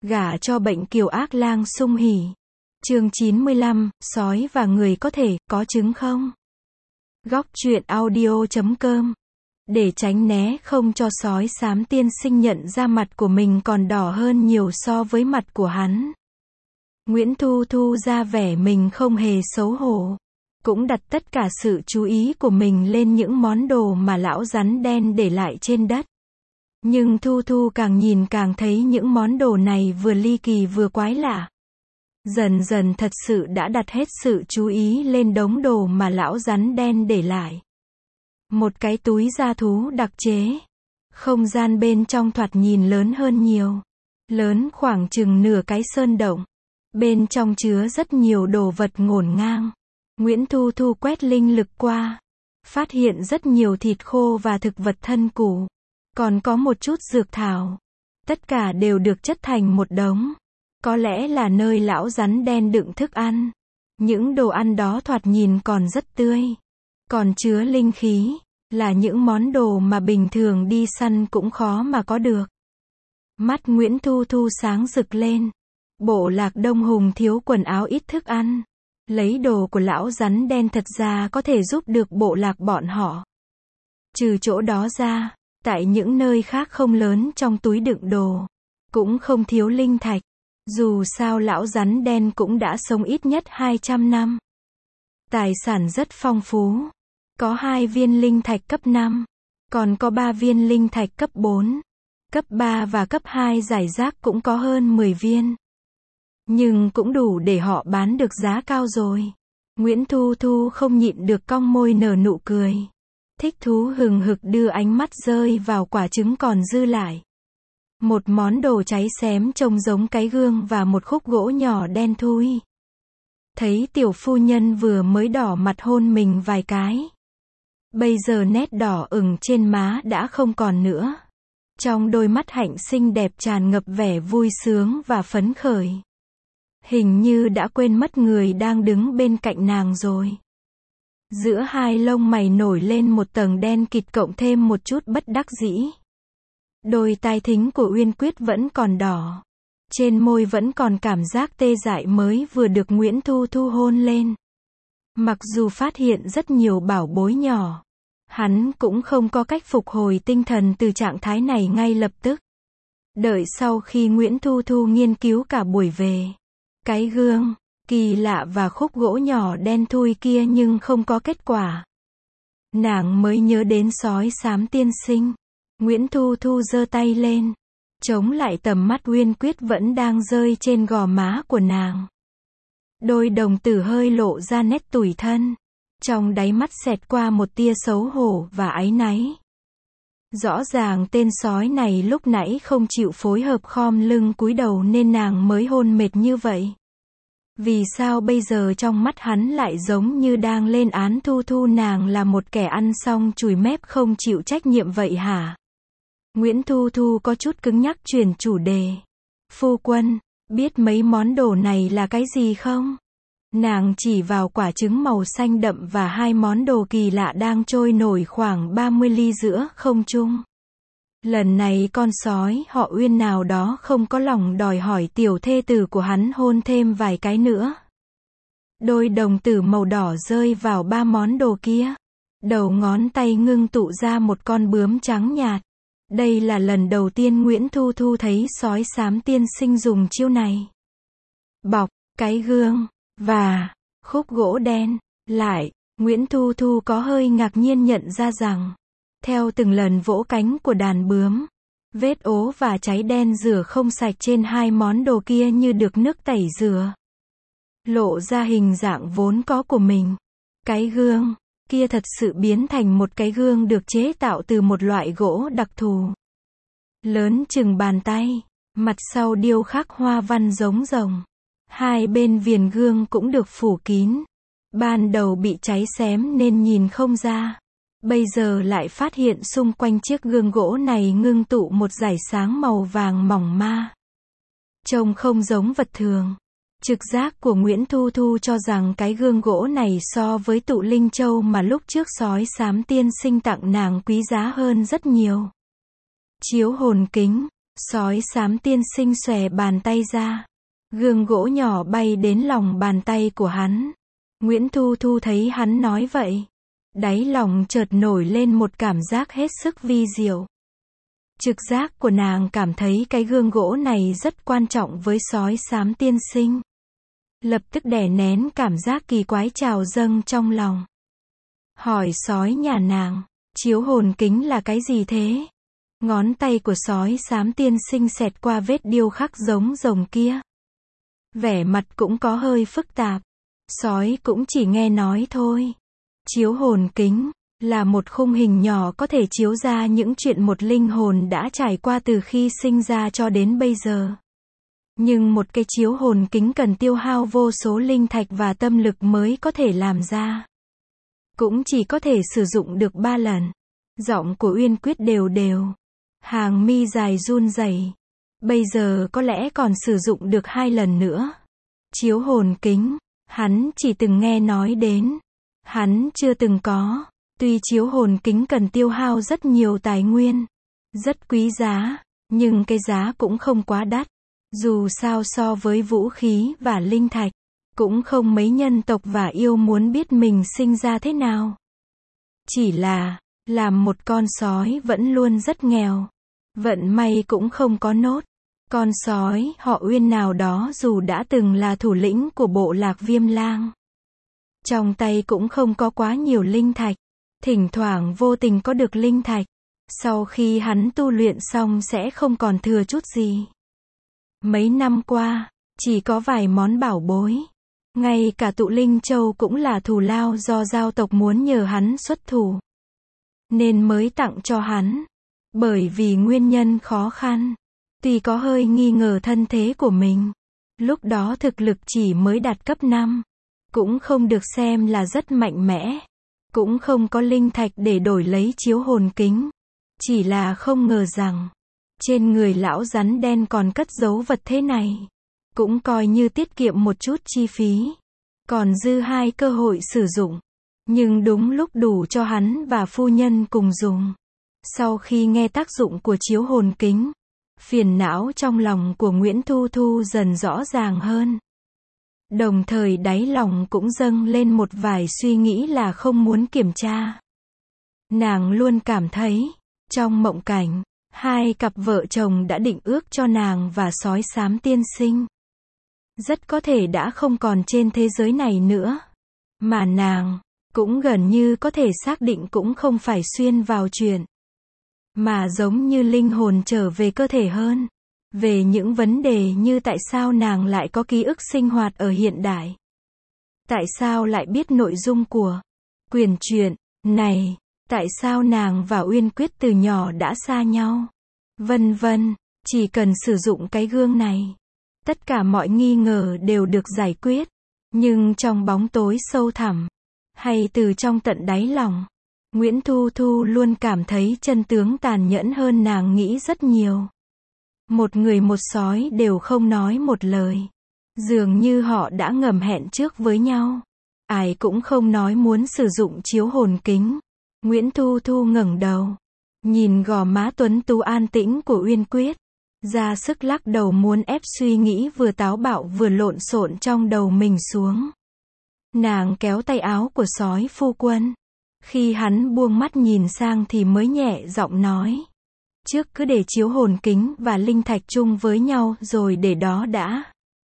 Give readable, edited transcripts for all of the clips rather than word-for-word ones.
Gả cho bệnh kiều ác lang sung hỉ. Chương 95, sói và người có thể, có trứng không? Góc truyện audio.com. Để tránh né không cho sói xám tiên sinh nhận ra mặt của mình còn đỏ hơn nhiều so với mặt của hắn. Nguyễn Thu Thu ra vẻ mình không hề xấu hổ. Cũng đặt tất cả sự chú ý của mình lên những món đồ mà lão rắn đen để lại trên đất. Nhưng Thu Thu càng nhìn càng thấy những món đồ này vừa ly kỳ vừa quái lạ. Dần dần thật sự đã đặt hết sự chú ý lên đống đồ mà lão rắn đen để lại. Một cái túi da thú đặc chế. Không gian bên trong thoạt nhìn lớn hơn nhiều. Lớn khoảng chừng nửa cái sơn động. Bên trong chứa rất nhiều đồ vật ngổn ngang. Nguyễn Thu Thu quét linh lực qua. Phát hiện rất nhiều thịt khô và thực vật thân củ. Còn có một chút dược thảo. Tất cả đều được chất thành một đống. Có lẽ là nơi lão rắn đen đựng thức ăn. Những đồ ăn đó thoạt nhìn còn rất tươi. Còn chứa linh khí. Là những món đồ mà bình thường đi săn cũng khó mà có được. Mắt Nguyễn Thu Thu sáng rực lên. Bộ lạc Đông Hùng thiếu quần áo ít thức ăn. Lấy đồ của lão rắn đen thật ra có thể giúp được bộ lạc bọn họ. Trừ chỗ đó ra, tại những nơi khác không lớn trong túi đựng đồ. Cũng không thiếu linh thạch. Dù sao lão rắn đen cũng đã sống ít nhất 200 năm. Tài sản rất phong phú. Có 2 viên linh thạch cấp 5. Còn có 3 viên linh thạch cấp 4. Cấp 3 và cấp 2 giải rác cũng có hơn 10 viên. Nhưng cũng đủ để họ bán được giá cao rồi. Nguyễn Thu Thu không nhịn được cong môi nở nụ cười. Thích thú hừng hực đưa ánh mắt rơi vào quả trứng còn dư lại. Một món đồ cháy xém trông giống cái gương và một khúc gỗ nhỏ đen thui. Thấy tiểu phu nhân vừa mới đỏ mặt hôn mình vài cái. Bây giờ nét đỏ ửng trên má đã không còn nữa. Trong đôi mắt hạnh xinh đẹp tràn ngập vẻ vui sướng và phấn khởi. Hình như đã quên mất người đang đứng bên cạnh nàng rồi. Giữa hai lông mày nổi lên một tầng đen kịt cộng thêm một chút bất đắc dĩ. Đôi tai thính của Uyên Quyết vẫn còn đỏ. Trên môi vẫn còn cảm giác tê dại mới vừa được Nguyễn Thu Thu hôn lên. Mặc dù phát hiện rất nhiều bảo bối nhỏ, hắn cũng không có cách phục hồi tinh thần từ trạng thái này ngay lập tức. Đợi sau khi Nguyễn Thu Thu nghiên cứu cả buổi về. Cái gương, kỳ lạ và khúc gỗ nhỏ đen thui kia nhưng không có kết quả. Nàng mới nhớ đến sói xám tiên sinh. Nguyễn Thu Thu giơ tay lên. Chống lại tầm mắt Uyên Quyết vẫn đang rơi trên gò má của nàng. Đôi đồng tử hơi lộ ra nét tủi thân. Trong đáy mắt xẹt qua một tia xấu hổ và áy náy. Rõ ràng tên sói này lúc nãy không chịu phối hợp khom lưng cúi đầu nên nàng mới hôn mệt như vậy. Vì sao bây giờ trong mắt hắn lại giống như đang lên án Thu Thu nàng là một kẻ ăn xong chùi mép không chịu trách nhiệm vậy hả? Nguyễn Thu Thu có chút cứng nhắc chuyển chủ đề. Phu quân, biết mấy món đồ này là cái gì không? Nàng chỉ vào quả trứng màu xanh đậm và 2 món đồ kỳ lạ đang trôi nổi khoảng 30 ly giữa không trung. Lần này con sói họ Uyên nào đó không có lòng đòi hỏi tiểu thê tử của hắn hôn thêm vài cái nữa. Đôi đồng tử màu đỏ rơi vào 3 món đồ kia. Đầu ngón tay ngưng tụ ra một con bướm trắng nhạt. Đây là lần đầu tiên Nguyễn Thu Thu thấy sói xám tiên sinh dùng chiêu này. Bọc, cái gương, và khúc gỗ đen. Lại, Nguyễn Thu Thu có hơi ngạc nhiên nhận ra rằng, theo từng lần vỗ cánh của đàn bướm, vết ố và cháy đen rửa không sạch trên 2 món đồ kia như được nước tẩy rửa. Lộ ra hình dạng vốn có của mình. Cái gương kia thật sự biến thành một cái gương được chế tạo từ một loại gỗ đặc thù. Lớn chừng bàn tay, mặt sau điêu khắc hoa văn giống rồng. 2 bên viền gương cũng được phủ kín. Ban đầu bị cháy xém nên nhìn không ra. Bây giờ lại phát hiện xung quanh chiếc gương gỗ này ngưng tụ một dải sáng màu vàng mỏng ma. Trông không giống vật thường. Trực giác của Nguyễn Thu Thu cho rằng cái gương gỗ này so với tụ linh châu mà lúc trước sói xám tiên sinh tặng nàng quý giá hơn rất nhiều. Chiếu hồn kính, Sói xám tiên sinh xòe bàn tay ra. Gương gỗ nhỏ bay đến lòng bàn tay của hắn. Nguyễn Thu Thu thấy hắn nói vậy. Đáy lòng chợt nổi lên một cảm giác hết sức vi diệu. Trực giác của nàng cảm thấy cái gương gỗ này rất quan trọng với sói xám tiên sinh. Lập tức đè nén cảm giác kỳ quái trào dâng trong lòng. Hỏi sói nhà nàng, chiếu hồn kính là cái gì thế? Ngón tay của sói xám tiên sinh xẹt qua vết điêu khắc giống rồng kia. Vẻ mặt cũng có hơi phức tạp. Sói cũng chỉ nghe nói thôi. Chiếu hồn kính là một khung hình nhỏ có thể chiếu ra những chuyện một linh hồn đã trải qua từ khi sinh ra cho đến bây giờ. Nhưng một cái chiếu hồn kính cần tiêu hao vô số linh thạch và tâm lực mới có thể làm ra. Cũng chỉ có thể sử dụng được 3 lần. Giọng của Uyên Quyết đều đều. Hàng mi dài run rẩy. Bây giờ có lẽ còn sử dụng được 2 lần nữa. Chiếu hồn kính, hắn chỉ từng nghe nói đến. Hắn chưa từng có. Tuy chiếu hồn kính cần tiêu hao rất nhiều tài nguyên, rất quý giá, nhưng cái giá cũng không quá đắt. Dù sao so với vũ khí và linh thạch, cũng không mấy nhân tộc và yêu muốn biết mình sinh ra thế nào. Chỉ là, làm một con sói vẫn luôn rất nghèo. Vận may cũng không có nốt. Con sói họ Uyên nào đó dù đã từng là thủ lĩnh của bộ lạc Viêm Lang. Trong tay cũng không có quá nhiều linh thạch. Thỉnh thoảng vô tình có được linh thạch. Sau khi hắn tu luyện xong sẽ không còn thừa chút gì. Mấy năm qua, chỉ có vài món bảo bối. Ngay cả tụ linh châu cũng là thù lao do giao tộc muốn nhờ hắn xuất thủ. Nên mới tặng cho hắn. Bởi vì nguyên nhân khó khăn. Tuy có hơi nghi ngờ thân thế của mình. Lúc đó thực lực chỉ mới đạt cấp 5. Cũng không được xem là rất mạnh mẽ. Cũng không có linh thạch để đổi lấy chiếu hồn kính. Chỉ là không ngờ rằng, trên người lão rắn đen còn cất giấu vật thế này. Cũng coi như tiết kiệm một chút chi phí. Còn dư 2 cơ hội sử dụng. Nhưng đúng lúc đủ cho hắn và phu nhân cùng dùng. Sau khi nghe tác dụng của chiếu hồn kính, phiền não trong lòng của Nguyễn Thu Thu dần rõ ràng hơn. Đồng thời đáy lòng cũng dâng lên một vài suy nghĩ là không muốn kiểm tra. Nàng luôn cảm thấy, trong mộng cảnh, 2 cặp vợ chồng đã định ước cho nàng và sói xám tiên sinh. Rất có thể đã không còn trên thế giới này nữa. Mà nàng, cũng gần như có thể xác định cũng không phải xuyên vào chuyện. Mà giống như linh hồn trở về cơ thể hơn. Về những vấn đề như tại sao nàng lại có ký ức sinh hoạt ở hiện đại. Tại sao lại biết nội dung của quyển truyện này. Tại sao nàng và Uyên Quyết từ nhỏ đã xa nhau. Vân vân, chỉ cần sử dụng cái gương này. Tất cả mọi nghi ngờ đều được giải quyết. Nhưng trong bóng tối sâu thẳm, hay từ trong tận đáy lòng, Nguyễn Thu Thu luôn cảm thấy chân tướng tàn nhẫn hơn nàng nghĩ rất nhiều. Một người một sói đều không nói một lời. Dường như họ đã ngầm hẹn trước với nhau. Ai cũng không nói muốn sử dụng chiếu hồn kính. Nguyễn Thu Thu ngẩng đầu. Nhìn gò má tuấn tú an tĩnh của Uyên Quyết. Ra sức lắc đầu muốn ép suy nghĩ vừa táo bạo vừa lộn xộn trong đầu mình xuống. Nàng kéo tay áo của sói phu quân. Khi hắn buông mắt nhìn sang thì mới nhẹ giọng nói. Trước cứ để chiếu hồn kính và linh thạch chung với nhau rồi để đó đã.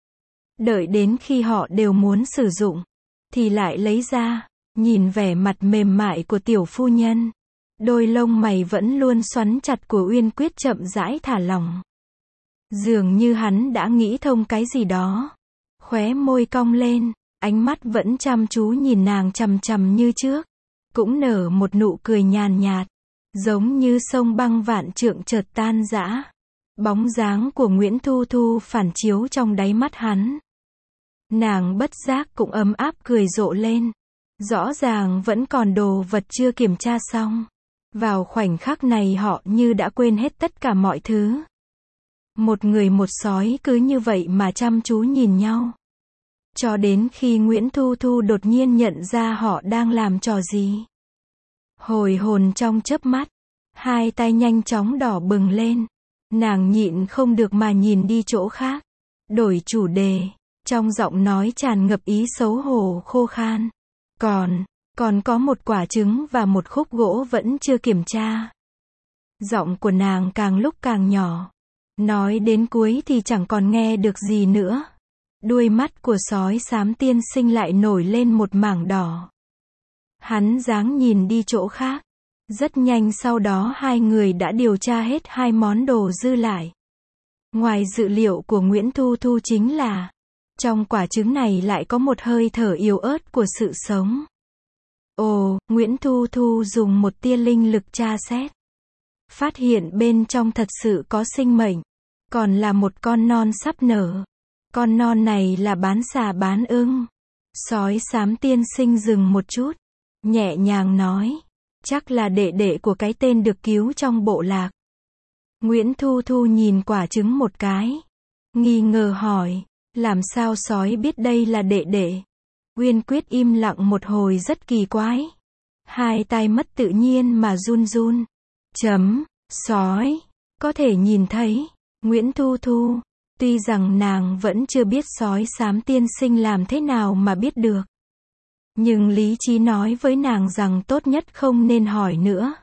Đợi đến khi họ đều muốn sử dụng, thì lại lấy ra. Nhìn vẻ mặt mềm mại của tiểu phu nhân. Đôi lông mày vẫn luôn xoắn chặt của Uyên Quyết chậm rãi thả lỏng. Dường như hắn đã nghĩ thông cái gì đó. Khóe môi cong lên, ánh mắt vẫn chăm chú nhìn nàng chằm chằm như trước. Cũng nở một nụ cười nhàn nhạt. Giống như sông băng vạn trượng chợt tan rã. Bóng dáng của Nguyễn Thu Thu phản chiếu trong đáy mắt hắn. Nàng bất giác cũng ấm áp cười rộ lên. Rõ ràng vẫn còn đồ vật chưa kiểm tra xong. Vào khoảnh khắc này họ như đã quên hết tất cả mọi thứ. Một người một sói cứ như vậy mà chăm chú nhìn nhau. Cho đến khi Nguyễn Thu Thu đột nhiên nhận ra họ đang làm trò gì. Hồi hồn trong chớp mắt. 2 tay nhanh chóng đỏ bừng lên. Nàng nhịn không được mà nhìn đi chỗ khác. Đổi chủ đề. Trong giọng nói tràn ngập ý xấu hổ khô khan. Còn có một quả trứng và một khúc gỗ vẫn chưa kiểm tra. Giọng của nàng càng lúc càng nhỏ. Nói đến cuối thì chẳng còn nghe được gì nữa. Đuôi mắt của sói xám tiên sinh lại nổi lên một mảng đỏ. Hắn giáng nhìn đi chỗ khác. Rất nhanh sau đó hai người đã điều tra hết hai món đồ dư lại. Ngoài dự liệu của Nguyễn Thu Thu chính là, trong quả trứng này lại có một hơi thở yếu ớt của sự sống. Ồ, Nguyễn Thu Thu dùng một tia linh lực tra xét. Phát hiện bên trong thật sự có sinh mệnh. Còn là một con non sắp nở. Con non này là bán xà bán ưng. Sói xám tiên sinh dừng một chút. Nhẹ nhàng nói. Chắc là đệ đệ của cái tên được cứu trong bộ lạc. Nguyễn Thu Thu nhìn quả trứng một cái. Nghi ngờ hỏi. Làm sao sói biết đây là đệ đệ? Uyên Quyết im lặng một hồi rất kỳ quái. Hai tay mất tự nhiên mà run run. Sói. Có thể nhìn thấy. Nguyễn Thu Thu. Tuy rằng nàng vẫn chưa biết sói xám tiên sinh làm thế nào mà biết được. Nhưng lý trí nói với nàng rằng tốt nhất không nên hỏi nữa.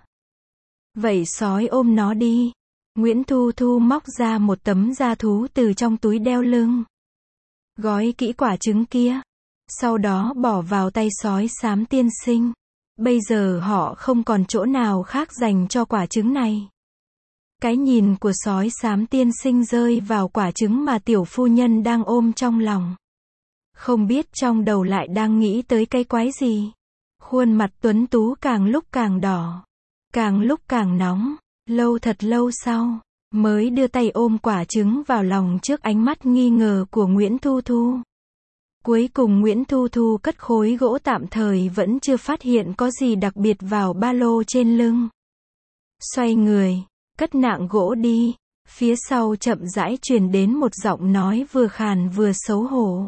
Vậy sói ôm nó đi. Nguyễn Thu Thu móc ra một tấm da thú từ trong túi đeo lưng. Gói kỹ quả trứng kia. Sau đó bỏ vào tay sói xám tiên sinh. Bây giờ họ không còn chỗ nào khác dành cho quả trứng này. Cái nhìn của sói xám tiên sinh rơi vào quả trứng mà tiểu phu nhân đang ôm trong lòng. Không biết trong đầu lại đang nghĩ tới cái quái gì. Khuôn mặt tuấn tú càng lúc càng đỏ. Càng lúc càng nóng. Lâu thật lâu sau, mới đưa tay ôm quả trứng vào lòng trước ánh mắt nghi ngờ của Nguyễn Thu Thu. Cuối cùng Nguyễn Thu Thu cất khối gỗ tạm thời vẫn chưa phát hiện có gì đặc biệt vào ba lô trên lưng. Xoay người, cất nạng gỗ đi. Phía sau chậm rãi truyền đến một giọng nói vừa khàn vừa xấu hổ.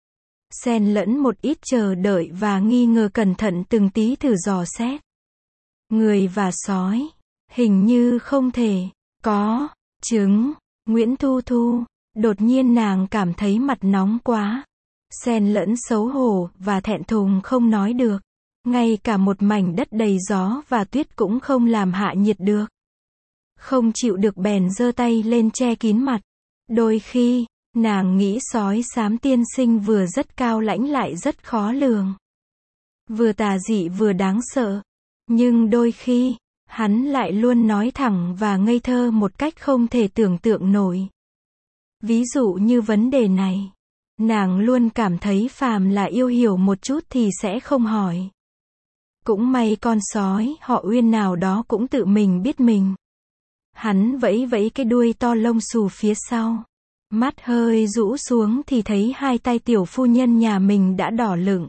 Xen lẫn một ít chờ đợi và nghi ngờ, cẩn thận từng tí thử dò xét. Người và sói, hình như không thể có trứng. Nguyễn Thu Thu, đột nhiên nàng cảm thấy mặt nóng quá. Xen lẫn xấu hổ và thẹn thùng không nói được. Ngay cả một mảnh đất đầy gió và tuyết cũng không làm hạ nhiệt được. Không chịu được bèn giơ tay lên che kín mặt. Đôi khi, nàng nghĩ sói xám tiên sinh vừa rất cao lãnh lại rất khó lường. Vừa tà dị vừa đáng sợ. Nhưng đôi khi, hắn lại luôn nói thẳng và ngây thơ một cách không thể tưởng tượng nổi. Ví dụ như vấn đề này, nàng luôn cảm thấy phàm là yêu hiểu một chút thì sẽ không hỏi. Cũng may con sói họ Uyên nào đó cũng tự mình biết mình. Hắn vẫy vẫy cái đuôi to lông xù phía sau. Mắt hơi rũ xuống thì thấy hai tay tiểu phu nhân nhà mình đã đỏ lựng.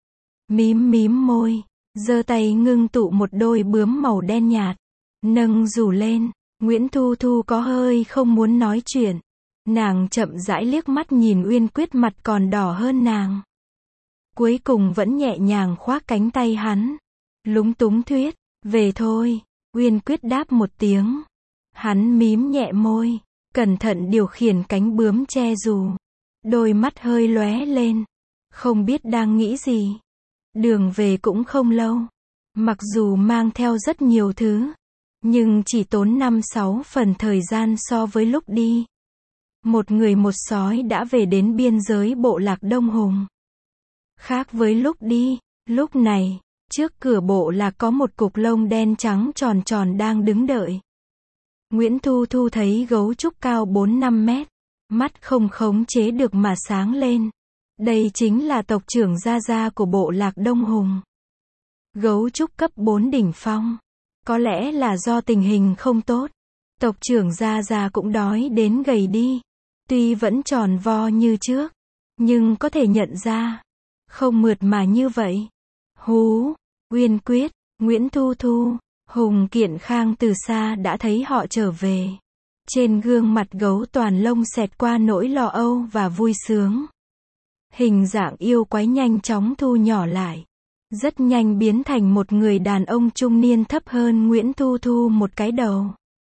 Mím môi, giơ tay ngưng tụ một đôi bướm màu đen nhạt. Nâng rủ lên, Nguyễn Thu Thu có hơi không muốn nói chuyện. Nàng chậm rãi liếc mắt nhìn Uyên Quyết mặt còn đỏ hơn nàng. Cuối cùng vẫn nhẹ nhàng khoác cánh tay hắn. Lúng túng thuyết, về thôi. Uyên Quyết đáp một tiếng. Hắn mím nhẹ môi, cẩn thận điều khiển cánh bướm che dù. Đôi mắt hơi lóe lên. Không biết đang nghĩ gì. Đường về cũng không lâu. Mặc dù mang theo rất nhiều thứ, nhưng chỉ tốn 5-6 phần thời gian so với lúc đi. Một người một sói đã về đến biên giới bộ lạc Đông Hùng. Khác với lúc đi, lúc này, trước cửa bộ lạc có một cục lông đen trắng tròn tròn đang đứng đợi. Nguyễn Thu Thu thấy gấu trúc cao 4-5 mét. Mắt không khống chế được mà sáng lên. Đây chính là tộc trưởng Gia Gia của bộ lạc Đông Hùng. Gấu trúc cấp 4 đỉnh phong. Có lẽ là do tình hình không tốt. Tộc trưởng Gia Gia cũng đói đến gầy đi. Tuy vẫn tròn vo như trước, nhưng có thể nhận ra, không mượt mà như vậy. Hú, Uyên Quyết, Nguyễn Thu Thu, Hùng Kiện Khang từ xa đã thấy họ trở về. Trên gương mặt gấu toàn lông xẹt qua nỗi lo âu và vui sướng. Hình dạng yêu quái nhanh chóng thu nhỏ lại. Rất nhanh biến thành một người đàn ông trung niên thấp hơn Nguyễn Thu Thu một cái đầu.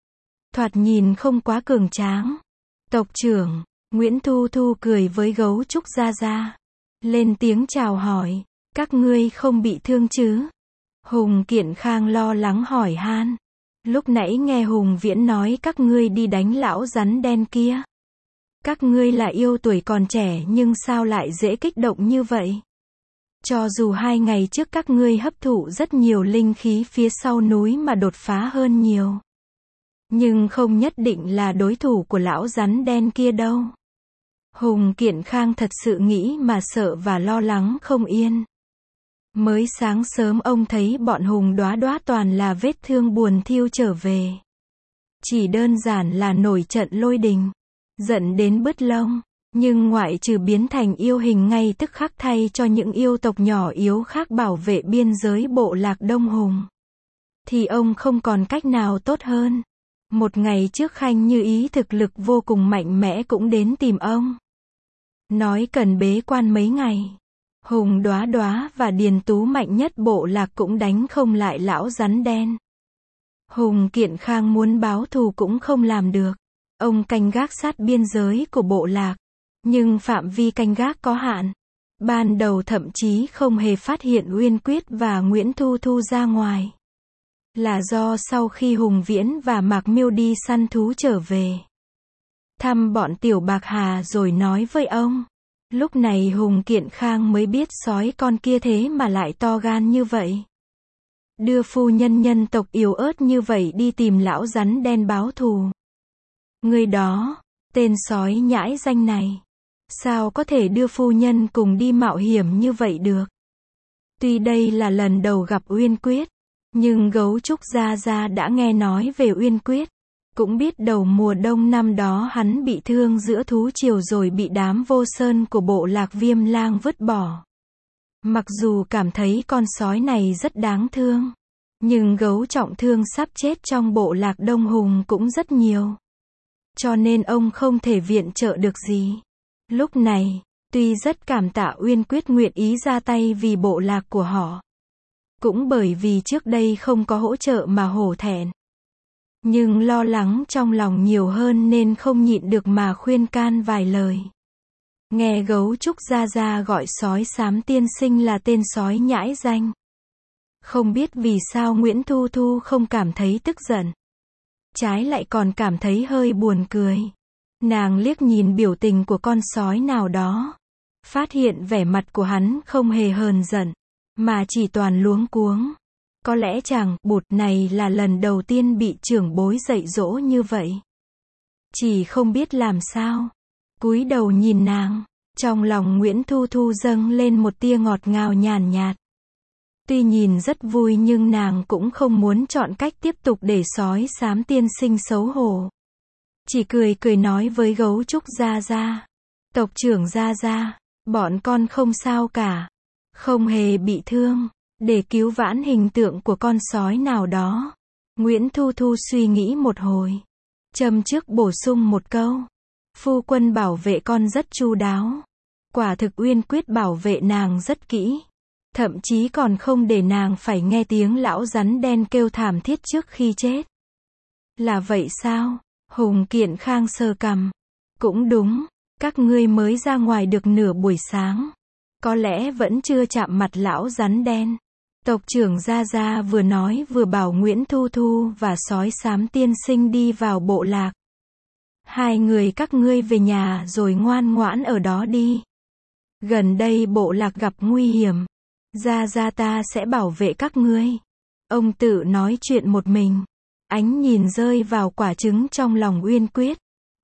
thoạt nhìn không quá cường tráng. Tộc trưởng, Nguyễn Thu Thu cười với gấu trúc Gia Gia. Lên tiếng chào hỏi, các ngươi không bị thương chứ? Hùng Kiện Khang lo lắng hỏi han. Lúc nãy nghe Hùng Viễn nói các ngươi đi đánh lão rắn đen kia. Các ngươi là yêu tuổi còn trẻ nhưng sao lại dễ kích động như vậy? Cho dù 2 ngày trước các ngươi hấp thụ rất nhiều linh khí phía sau núi mà đột phá hơn nhiều. Nhưng không nhất định là đối thủ của lão rắn đen kia đâu. Hùng Kiện Khang thật sự nghĩ mà sợ và lo lắng không yên. Mới sáng sớm ông thấy bọn Hùng Đóa Đóa toàn là vết thương buồn thiu trở về. Chỉ đơn giản là nổi trận lôi đình, giận đến bứt lông. Nhưng ngoại trừ biến thành yêu hình ngay tức khắc thay cho những yêu tộc nhỏ yếu khác bảo vệ biên giới bộ lạc Đông Hùng, thì ông không còn cách nào tốt hơn. Một ngày trước Khanh Như Ý thực lực vô cùng mạnh mẽ cũng đến tìm ông. Nói cần bế quan mấy ngày. Hùng Đóa Đóa và Điền Tú mạnh nhất bộ lạc cũng đánh không lại lão rắn đen. Hùng Kiện Khang muốn báo thù cũng không làm được. Ông canh gác sát biên giới của bộ lạc. Nhưng phạm vi canh gác có hạn. Ban đầu thậm chí không hề phát hiện Uyên Quyết và Nguyễn Thu Thu ra ngoài. Là do sau khi Hùng Viễn và Mạc Miêu đi săn thú trở về, thăm bọn Tiểu Bạc Hà rồi nói với ông. Lúc này Hùng Kiện Khang mới biết sói con kia thế mà lại to gan như vậy. Đưa phu nhân nhân tộc yếu ớt như vậy đi tìm lão rắn đen báo thù. Người đó, tên sói nhãi danh này, sao có thể đưa phu nhân cùng đi mạo hiểm như vậy được? Tuy đây là lần đầu gặp Uyên Quyết, nhưng gấu trúc Gia Gia đã nghe nói về Uyên Quyết. Cũng biết đầu mùa đông năm đó hắn bị thương giữa thú triều rồi bị đám vô sơn của bộ lạc Viêm Lang vứt bỏ. Mặc dù cảm thấy con sói này rất đáng thương, nhưng gấu trọng thương sắp chết trong bộ lạc Đông Hùng cũng rất nhiều. Cho nên ông không thể viện trợ được gì. Lúc này, tuy rất cảm tạ Uyên Quyết nguyện ý ra tay vì bộ lạc của họ, cũng bởi vì trước đây không có hỗ trợ mà hổ thẹn. Nhưng lo lắng trong lòng nhiều hơn nên không nhịn được mà khuyên can vài lời. Nghe gấu trúc Gia Gia gọi sói xám tiên sinh là tên sói nhãi danh. Không biết vì sao Nguyễn Thu Thu không cảm thấy tức giận. Trái lại còn cảm thấy hơi buồn cười. Nàng liếc nhìn biểu tình của con sói nào đó. Phát hiện vẻ mặt của hắn không hề hờn giận, mà chỉ toàn luống cuống. Có lẽ chàng bụt này là lần đầu tiên bị trưởng bối dạy dỗ như vậy. Chỉ không biết làm sao. Cúi đầu nhìn nàng, trong lòng Nguyễn Thu Thu dâng lên một tia ngọt ngào nhàn nhạt. Tuy nhìn rất vui nhưng nàng cũng không muốn chọn cách tiếp tục để sói xám tiên sinh xấu hổ. Chỉ cười cười nói với gấu trúc Gia Gia. Tộc trưởng Gia Gia, bọn con không sao cả. Không hề bị thương. Để cứu vãn hình tượng của con sói nào đó, Nguyễn Thu Thu suy nghĩ một hồi. Châm trước bổ sung một câu. Phu quân bảo vệ con rất chu đáo. Quả thực Uyên Quyết bảo vệ nàng rất kỹ. Thậm chí còn không để nàng phải nghe tiếng lão rắn đen kêu thảm thiết trước khi chết. Là vậy sao? Hùng Kiện Khang sờ cằm. Cũng đúng, các ngươi mới ra ngoài được nửa buổi sáng. Có lẽ vẫn chưa chạm mặt lão rắn đen. Tộc trưởng Gia Gia vừa nói vừa bảo Nguyễn Thu Thu và sói xám tiên sinh đi vào bộ lạc. Hai người các ngươi về nhà rồi ngoan ngoãn ở đó đi. Gần đây bộ lạc gặp nguy hiểm. Gia Gia ta sẽ bảo vệ các ngươi. Ông tự nói chuyện một mình. Ánh nhìn rơi vào quả trứng trong lòng Uyên Quyết.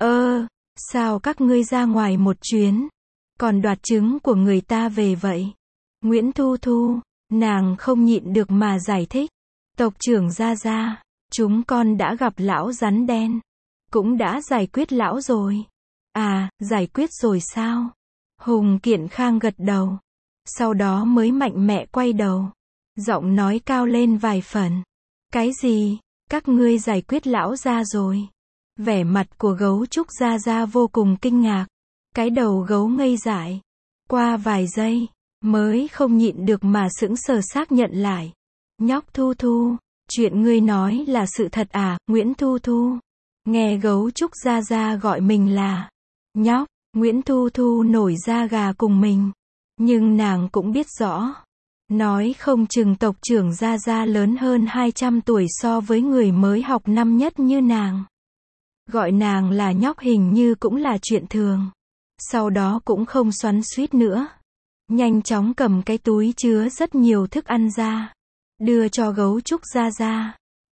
Sao các ngươi ra ngoài một chuyến, còn đoạt trứng của người ta về vậy? Nguyễn Thu Thu, nàng không nhịn được mà giải thích. Tộc trưởng Gia Gia, chúng con đã gặp lão rắn đen. Cũng đã giải quyết lão rồi. À, giải quyết rồi sao? Hùng Kiện Khang gật đầu. Sau đó mới mạnh mẽ quay đầu. Giọng nói cao lên vài phần. Cái gì? Các ngươi giải quyết lão gia rồi? Vẻ mặt của gấu trúc Gia Gia vô cùng kinh ngạc. Cái đầu gấu ngây dại. Qua vài giây, mới không nhịn được mà sững sờ xác nhận lại. Nhóc Thu Thu, chuyện ngươi nói là sự thật à, Nguyễn Thu Thu? Nghe gấu trúc Gia Gia gọi mình là nhóc, Nguyễn Thu Thu nổi da gà cùng mình. Nhưng nàng cũng biết rõ. Nói không chừng tộc trưởng Gia Gia lớn hơn 200 tuổi so với người mới học năm nhất như nàng. Gọi nàng là nhóc hình như cũng là chuyện thường. Sau đó cũng không xoắn xuýt nữa. Nhanh chóng cầm cái túi chứa rất nhiều thức ăn ra. Đưa cho gấu trúc Gia Gia.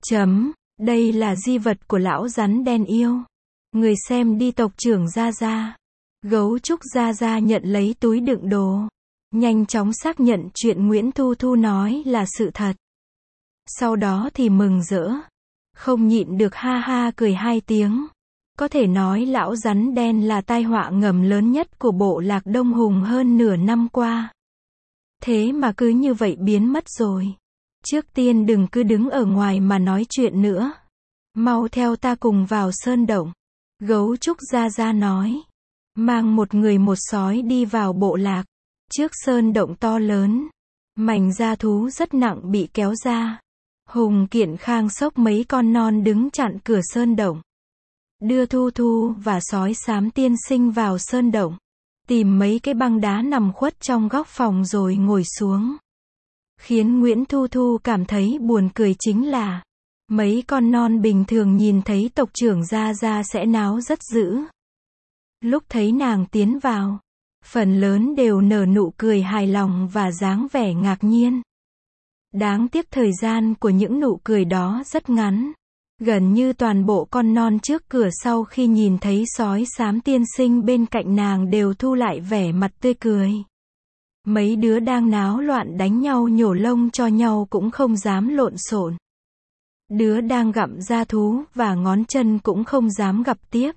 Đây là di vật của lão rắn đen yêu. Người xem đi tộc trưởng Gia Gia. Gấu trúc Gia Gia nhận lấy túi đựng đồ. Nhanh chóng xác nhận chuyện Nguyễn Thu Thu nói là sự thật. Sau đó thì mừng rỡ. Không nhịn được ha ha cười 2 tiếng. Có thể nói lão rắn đen là tai họa ngầm lớn nhất của bộ lạc Đông Hùng hơn nửa năm qua. Thế mà cứ như vậy biến mất rồi. Trước tiên đừng cứ đứng ở ngoài mà nói chuyện nữa. Mau theo ta cùng vào sơn động. Gấu trúc Gia Gia nói. Mang một người một sói đi vào bộ lạc. Trước sơn động to lớn. Mảnh da thú rất nặng bị kéo ra. Hùng Kiện Khang xốc mấy con non đứng chặn cửa sơn động. Đưa Thu Thu và sói xám tiên sinh vào sơn động. Tìm mấy cái băng đá nằm khuất trong góc phòng rồi ngồi xuống. Khiến Nguyễn Thu Thu cảm thấy buồn cười chính là mấy con non bình thường nhìn thấy tộc trưởng Gia Gia sẽ náo rất dữ. Lúc thấy nàng tiến vào, phần lớn đều nở nụ cười hài lòng và dáng vẻ ngạc nhiên. Đáng tiếc thời gian của những nụ cười đó rất ngắn. Gần như toàn bộ con non trước cửa sau khi nhìn thấy sói xám tiên sinh bên cạnh nàng đều thu lại vẻ mặt tươi cười. Mấy đứa đang náo loạn đánh nhau nhổ lông cho nhau cũng không dám lộn xộn. Đứa đang gặm da thú và ngón chân cũng không dám gặp tiếp.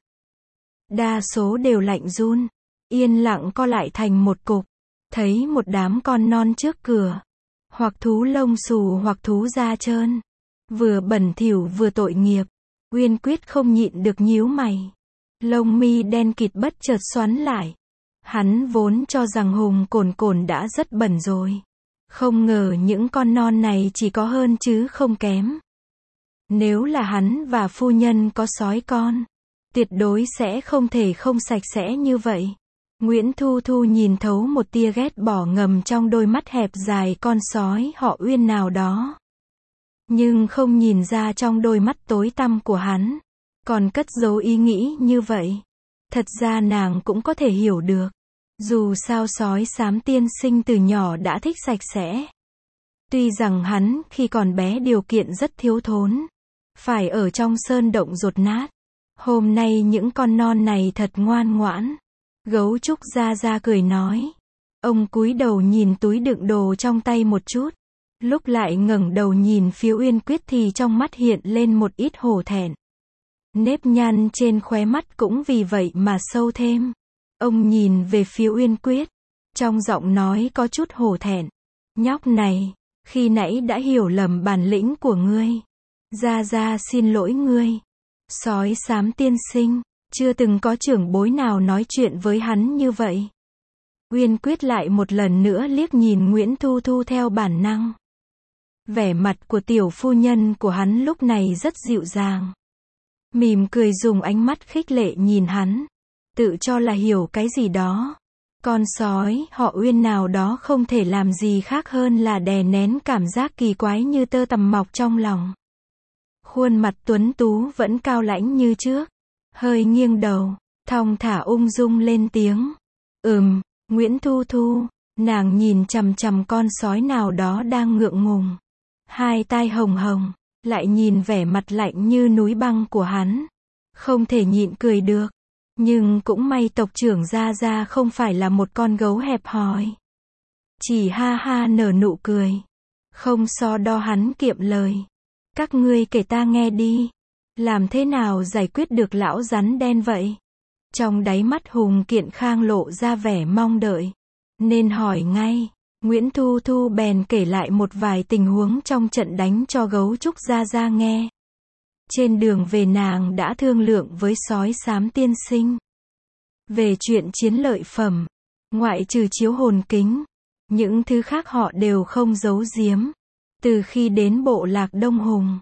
Đa số đều lạnh run, yên lặng co lại thành một cục. Thấy một đám con non trước cửa, hoặc thú lông xù hoặc thú da trơn, vừa bẩn thỉu vừa tội nghiệp. Uyên Quyết không nhịn được nhíu mày. Lông mi đen kịt bất chợt xoắn lại. Hắn vốn cho rằng Hùng Cồn Cồn đã rất bẩn rồi. Không ngờ những con non này chỉ có hơn chứ không kém. Nếu là hắn và phu nhân có sói con, tuyệt đối sẽ không thể không sạch sẽ như vậy. Nguyễn Thu Thu nhìn thấu một tia ghét bỏ ngầm trong đôi mắt hẹp dài con sói họ Uyên nào đó. Nhưng không nhìn ra trong đôi mắt tối tăm của hắn còn cất giấu ý nghĩ như vậy. Thật ra nàng cũng có thể hiểu được. Dù sao sói xám tiên sinh từ nhỏ đã thích sạch sẽ. Tuy rằng hắn khi còn bé điều kiện rất thiếu thốn, phải ở trong sơn động dột nát. Hôm nay những con non này thật ngoan ngoãn. Gấu trúc Gia Gia cười nói. Ông cúi đầu nhìn túi đựng đồ trong tay một chút. Lúc lại ngẩng đầu nhìn phía Uyên Quyết thì trong mắt hiện lên một ít hổ thẹn. Nếp nhăn trên khóe mắt cũng vì vậy mà sâu thêm. Ông nhìn về phía Uyên Quyết. Trong giọng nói có chút hổ thẹn. Nhóc này, khi nãy đã hiểu lầm bản lĩnh của ngươi. Gia Gia xin lỗi ngươi. Sói xám tiên sinh, chưa từng có trưởng bối nào nói chuyện với hắn như vậy. Uyên Quyết lại một lần nữa liếc nhìn Nguyễn Thu Thu theo bản năng. Vẻ mặt của tiểu phu nhân của hắn lúc này rất dịu dàng. Mỉm cười dùng ánh mắt khích lệ nhìn hắn. Tự cho là hiểu cái gì đó. Con sói họ Uyên nào đó không thể làm gì khác hơn là đè nén cảm giác kỳ quái như tơ tằm mọc trong lòng. Khuôn mặt tuấn tú vẫn cao lãnh như trước. Hơi nghiêng đầu, thong thả ung dung lên tiếng. Nguyễn Thu Thu. Nàng nhìn chằm chằm con sói nào đó đang ngượng ngùng. Hai tai hồng hồng, lại nhìn vẻ mặt lạnh như núi băng của hắn. Không thể nhịn cười được. Nhưng cũng may tộc trưởng Gia Gia không phải là một con gấu hẹp hòi. Chỉ ha ha nở nụ cười. Không so đo hắn kiệm lời. Các ngươi kể ta nghe đi. Làm thế nào giải quyết được lão rắn đen vậy? Trong đáy mắt Hùng Kiện Khang lộ ra vẻ mong đợi. Nên hỏi ngay. Nguyễn Thu Thu bèn kể lại một vài tình huống trong trận đánh cho gấu trúc Gia Gia nghe. Trên đường về nàng đã thương lượng với sói xám tiên sinh. Về chuyện chiến lợi phẩm, ngoại trừ chiếu hồn kính, những thứ khác họ đều không giấu giếm. Từ khi đến bộ lạc Đông Hùng,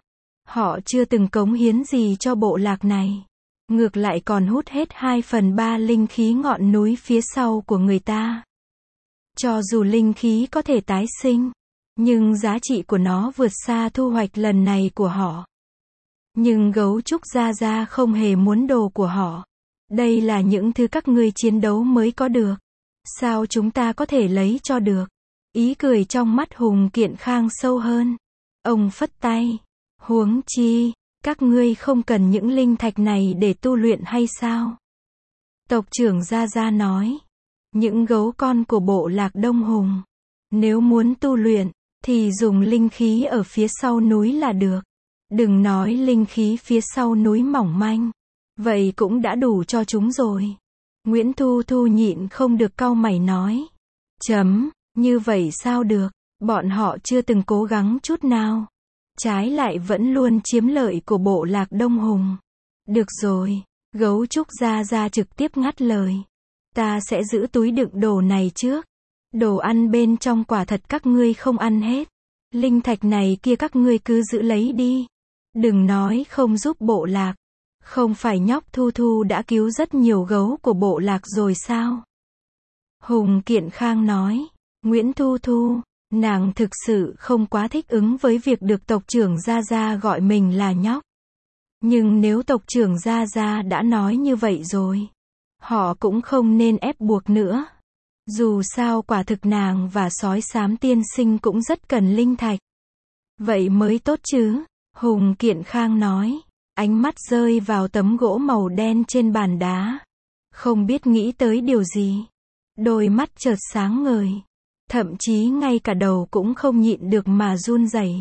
Họ chưa từng cống hiến gì cho bộ lạc này. Ngược lại còn hút hết 2/3 linh khí ngọn núi phía sau của người ta. Cho dù linh khí có thể tái sinh, nhưng giá trị của nó vượt xa thu hoạch lần này của họ. Nhưng gấu trúc Gia Gia không hề muốn đồ của họ. Đây là những thứ các ngươi chiến đấu mới có được. Sao chúng ta có thể lấy cho được? Ý cười trong mắt Hùng Kiện Khang sâu hơn. Ông phất tay. Huống chi, các ngươi không cần những linh thạch này để tu luyện hay sao? Tộc trưởng Gia Gia nói. Những gấu con của bộ lạc Đông Hùng. Nếu muốn tu luyện, thì dùng linh khí ở phía sau núi là được. Đừng nói linh khí phía sau núi mỏng manh. Vậy cũng đã đủ cho chúng rồi. Nguyễn Thu Thu nhịn không được cau mày nói. Như vậy sao được? Bọn họ chưa từng cố gắng chút nào. Trái lại vẫn luôn chiếm lợi của bộ lạc Đông Hùng. Được rồi, gấu trúc Gia Gia trực tiếp ngắt lời. Ta sẽ giữ túi đựng đồ này trước. Đồ ăn bên trong quả thật các ngươi không ăn hết. Linh thạch này kia các ngươi cứ giữ lấy đi. Đừng nói không giúp bộ lạc. Không phải nhóc Thu Thu đã cứu rất nhiều gấu của bộ lạc rồi sao? Hùng Kiện Khang nói. Nguyễn Thu Thu, nàng thực sự không quá thích ứng với việc được tộc trưởng Gia Gia gọi mình là nhóc. Nhưng nếu tộc trưởng Gia Gia đã nói như vậy rồi, họ cũng không nên ép buộc nữa. Dù sao quả thực nàng và sói xám tiên sinh cũng rất cần linh thạch. Vậy mới tốt chứ, Hùng Kiện Khang nói. Ánh mắt rơi vào tấm gỗ màu đen trên bàn đá. Không biết nghĩ tới điều gì. Đôi mắt chợt sáng ngời. Thậm chí ngay cả đầu cũng không nhịn được mà run rẩy.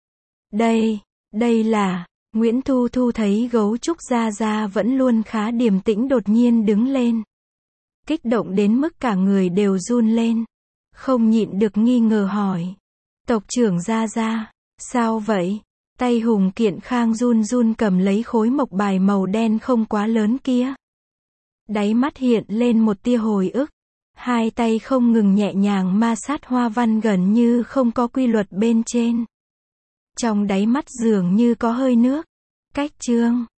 Đây là... Nguyễn Thu Thu thấy gấu trúc Gia Gia vẫn luôn khá điềm tĩnh đột nhiên đứng lên. Kích động đến mức cả người đều run lên. Không nhịn được nghi ngờ hỏi. Tộc trưởng Gia Gia, sao vậy? Tay Hùng Kiện Khang run run cầm lấy khối mộc bài màu đen không quá lớn kia. Đáy mắt hiện lên một tia hồi ức. Hai tay không ngừng nhẹ nhàng ma sát hoa văn gần như không có quy luật bên trên. Trong đáy mắt dường như có hơi nước. Cách chương